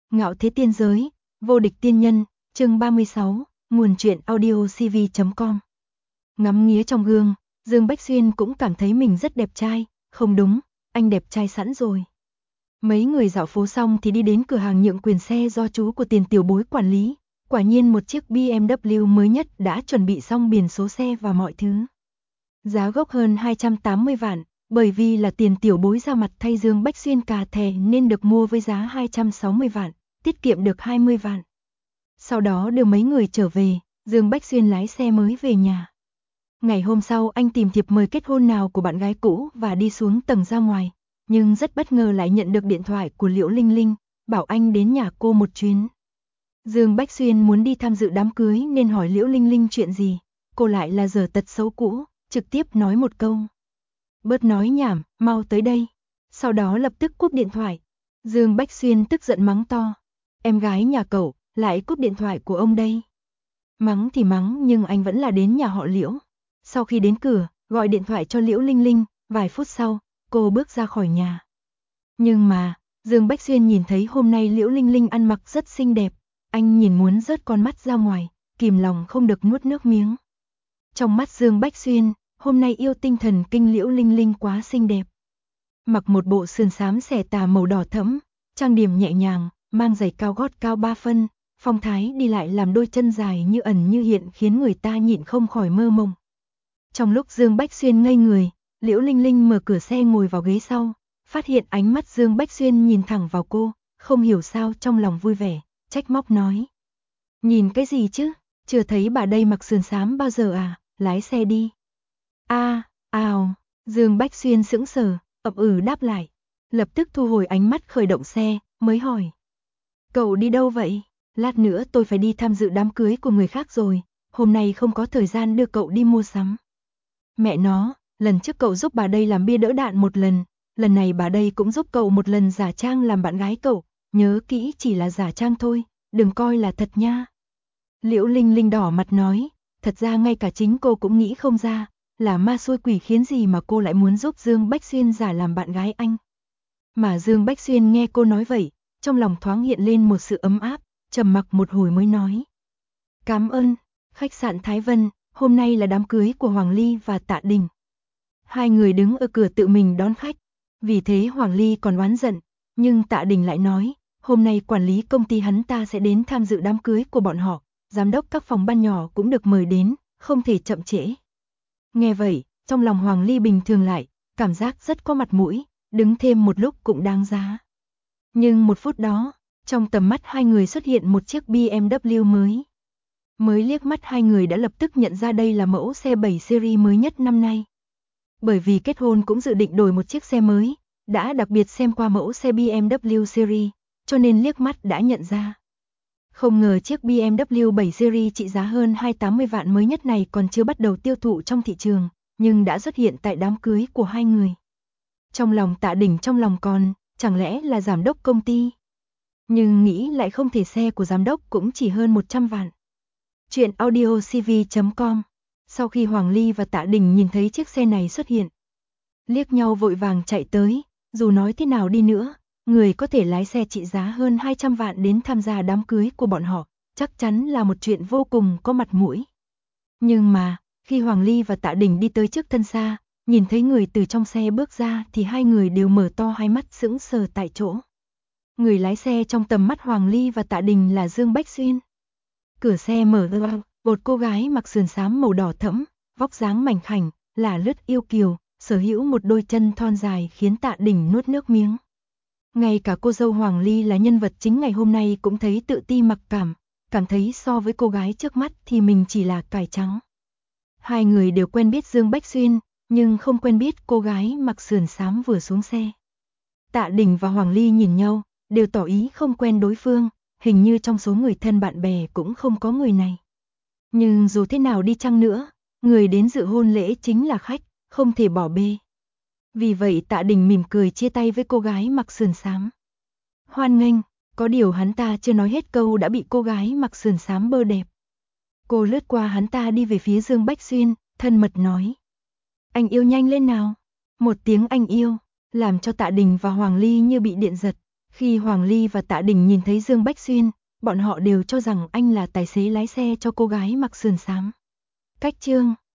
Ngạo thế tiên giới, vô địch tiên nhân, chương 36, nguồn truyện audio cv.com. Ngắm nghía trong gương, Dương Bách Xuyên cũng cảm thấy mình rất đẹp trai, không đúng, anh đẹp trai sẵn rồi. Mấy người dạo phố xong thì đi đến cửa hàng nhượng quyền xe do chú của Tiền tiểu bối quản lý, quả nhiên một chiếc BMW mới nhất đã chuẩn bị xong biển số xe và mọi thứ. Giá gốc hơn 280 vạn, bởi vì là Tiền tiểu bối ra mặt thay Dương Bách Xuyên cà thẻ nên được mua với giá 260 vạn, tiết kiệm được 20 vạn. Sau đó đưa mấy người trở về, Dương Bách Xuyên lái xe mới về nhà. Ngày hôm sau anh tìm thiệp mời kết hôn nào của bạn gái cũ và đi xuống tầng ra ngoài, nhưng rất bất ngờ lại nhận được điện thoại của Liễu Linh Linh, bảo anh đến nhà cô một chuyến. Dương Bách Xuyên muốn đi tham dự đám cưới nên hỏi Liễu Linh Linh chuyện gì, cô lại là giở tật xấu cũ, trực tiếp nói một câu. Bớt nói nhảm, mau tới đây. Sau đó lập tức cúp điện thoại. Dương Bách Xuyên tức giận mắng to. Em gái nhà cậu, lại cúp điện thoại của ông đây. Mắng thì mắng nhưng anh vẫn là đến nhà họ Liễu. Sau khi đến cửa, gọi điện thoại cho Liễu Linh Linh, vài phút sau, cô bước ra khỏi nhà. Nhưng mà, Dương Bách Xuyên nhìn thấy hôm nay Liễu Linh Linh ăn mặc rất xinh đẹp. Anh nhìn muốn rớt con mắt ra ngoài, kìm lòng không được nuốt nước miếng. Trong mắt Dương Bách Xuyên, hôm nay yêu tinh thần kinh Liễu Linh Linh quá xinh đẹp. Mặc một bộ sườn xám xẻ tà màu đỏ thẫm, trang điểm nhẹ nhàng, mang giày cao gót cao 3 phân, phong thái đi lại làm đôi chân dài như ẩn như hiện khiến người ta nhịn không khỏi mơ mộng. Trong lúc Dương Bách Xuyên ngây người, Liễu Linh Linh mở cửa xe ngồi vào ghế sau, phát hiện ánh mắt Dương Bách Xuyên nhìn thẳng vào cô, không hiểu sao trong lòng vui vẻ, trách móc nói. Nhìn cái gì chứ, chưa thấy bà đây mặc sườn xám bao giờ à, lái xe đi. Ào, Dương Bách Xuyên sững sờ, ậm đáp lại, lập tức thu hồi ánh mắt khởi động xe, mới hỏi. Cậu đi đâu vậy? Lát nữa tôi phải đi tham dự đám cưới của người khác rồi, hôm nay không có thời gian đưa cậu đi mua sắm. Mẹ nó, lần trước cậu giúp bà đây làm bia đỡ đạn một lần này bà đây cũng giúp cậu một lần giả trang làm bạn gái cậu, nhớ kỹ chỉ là giả trang thôi, đừng coi là thật nha. Liễu Linh Linh đỏ mặt nói, thật ra ngay cả chính cô cũng nghĩ không ra, là ma xui quỷ khiến gì mà cô lại muốn giúp Dương Bách Xuyên giả làm bạn gái anh. Mà Dương Bách Xuyên nghe cô nói vậy, trong lòng thoáng hiện lên một sự ấm áp, trầm mặc một hồi mới nói. Cảm ơn, khách sạn Thái Vân, hôm nay là đám cưới của Hoàng Ly và Tạ Đình. Hai người đứng ở cửa tự mình đón khách, vì thế Hoàng Ly còn oán giận, nhưng Tạ Đình lại nói, hôm nay quản lý công ty hắn ta sẽ đến tham dự đám cưới của bọn họ, giám đốc các phòng ban nhỏ cũng được mời đến, không thể chậm trễ. Nghe vậy, trong lòng Hoàng Ly bình thường lại, cảm giác rất có mặt mũi, đứng thêm một lúc cũng đáng giá. Nhưng một phút đó, trong tầm mắt hai người xuất hiện một chiếc BMW mới. Mới liếc mắt hai người đã lập tức nhận ra đây là mẫu xe 7 series mới nhất năm nay. Bởi vì kết hôn cũng dự định đổi một chiếc xe mới, đã đặc biệt xem qua mẫu xe BMW series, cho nên liếc mắt đã nhận ra. Không ngờ chiếc BMW 7 series trị giá hơn 280 vạn mới nhất này còn chưa bắt đầu tiêu thụ trong thị trường, nhưng đã xuất hiện tại đám cưới của hai người. Trong lòng Tạ Đình trong lòng còn, chẳng lẽ là giám đốc công ty? Nhưng nghĩ lại không thể, xe của giám đốc cũng chỉ hơn 100 vạn. Chuyện audio cv.com. Sau khi Hoàng Ly và Tạ Đình nhìn thấy chiếc xe này xuất hiện, liếc nhau vội vàng chạy tới, dù nói thế nào đi nữa, người có thể lái xe trị giá hơn 200 vạn đến tham gia đám cưới của bọn họ, chắc chắn là một chuyện vô cùng có mặt mũi. Nhưng mà, khi Hoàng Ly và Tạ Đình đi tới trước thân xa, nhìn thấy người từ trong xe bước ra thì hai người đều mở to hai mắt sững sờ tại chỗ. Người lái xe trong tầm mắt Hoàng Ly và Tạ Đình là Dương Bách Xuyên. Cửa xe mở ra, một cô gái mặc sườn xám màu đỏ thẫm, vóc dáng mảnh khảnh, là lướt yêu kiều, sở hữu một đôi chân thon dài khiến Tạ Đình nuốt nước miếng. Ngay cả cô dâu Hoàng Ly là nhân vật chính ngày hôm nay cũng thấy tự ti mặc cảm thấy so với cô gái trước mắt thì mình chỉ là cải trắng. Hai người đều quen biết Dương Bách Xuyên, nhưng không quen biết cô gái mặc sườn xám vừa xuống xe. Tạ Đình và Hoàng Ly nhìn nhau, đều tỏ ý không quen đối phương, hình như trong số người thân bạn bè cũng không có người này. Nhưng dù thế nào đi chăng nữa, người đến dự hôn lễ chính là khách, không thể bỏ bê. Vì vậy Tạ Đình mỉm cười chia tay với cô gái mặc sườn xám. Hoan nghênh, có điều hắn ta chưa nói hết câu đã bị cô gái mặc sườn xám bơ đẹp. Cô lướt qua hắn ta đi về phía Dương Bách Xuyên, thân mật nói. Anh yêu nhanh lên nào. Một tiếng anh yêu, làm cho Tạ Đình và Hoàng Ly như bị điện giật. Khi Hoàng Ly và Tạ Đình nhìn thấy Dương Bách Xuyên, bọn họ đều cho rằng anh là tài xế lái xe cho cô gái mặc sườn xám. Cách chương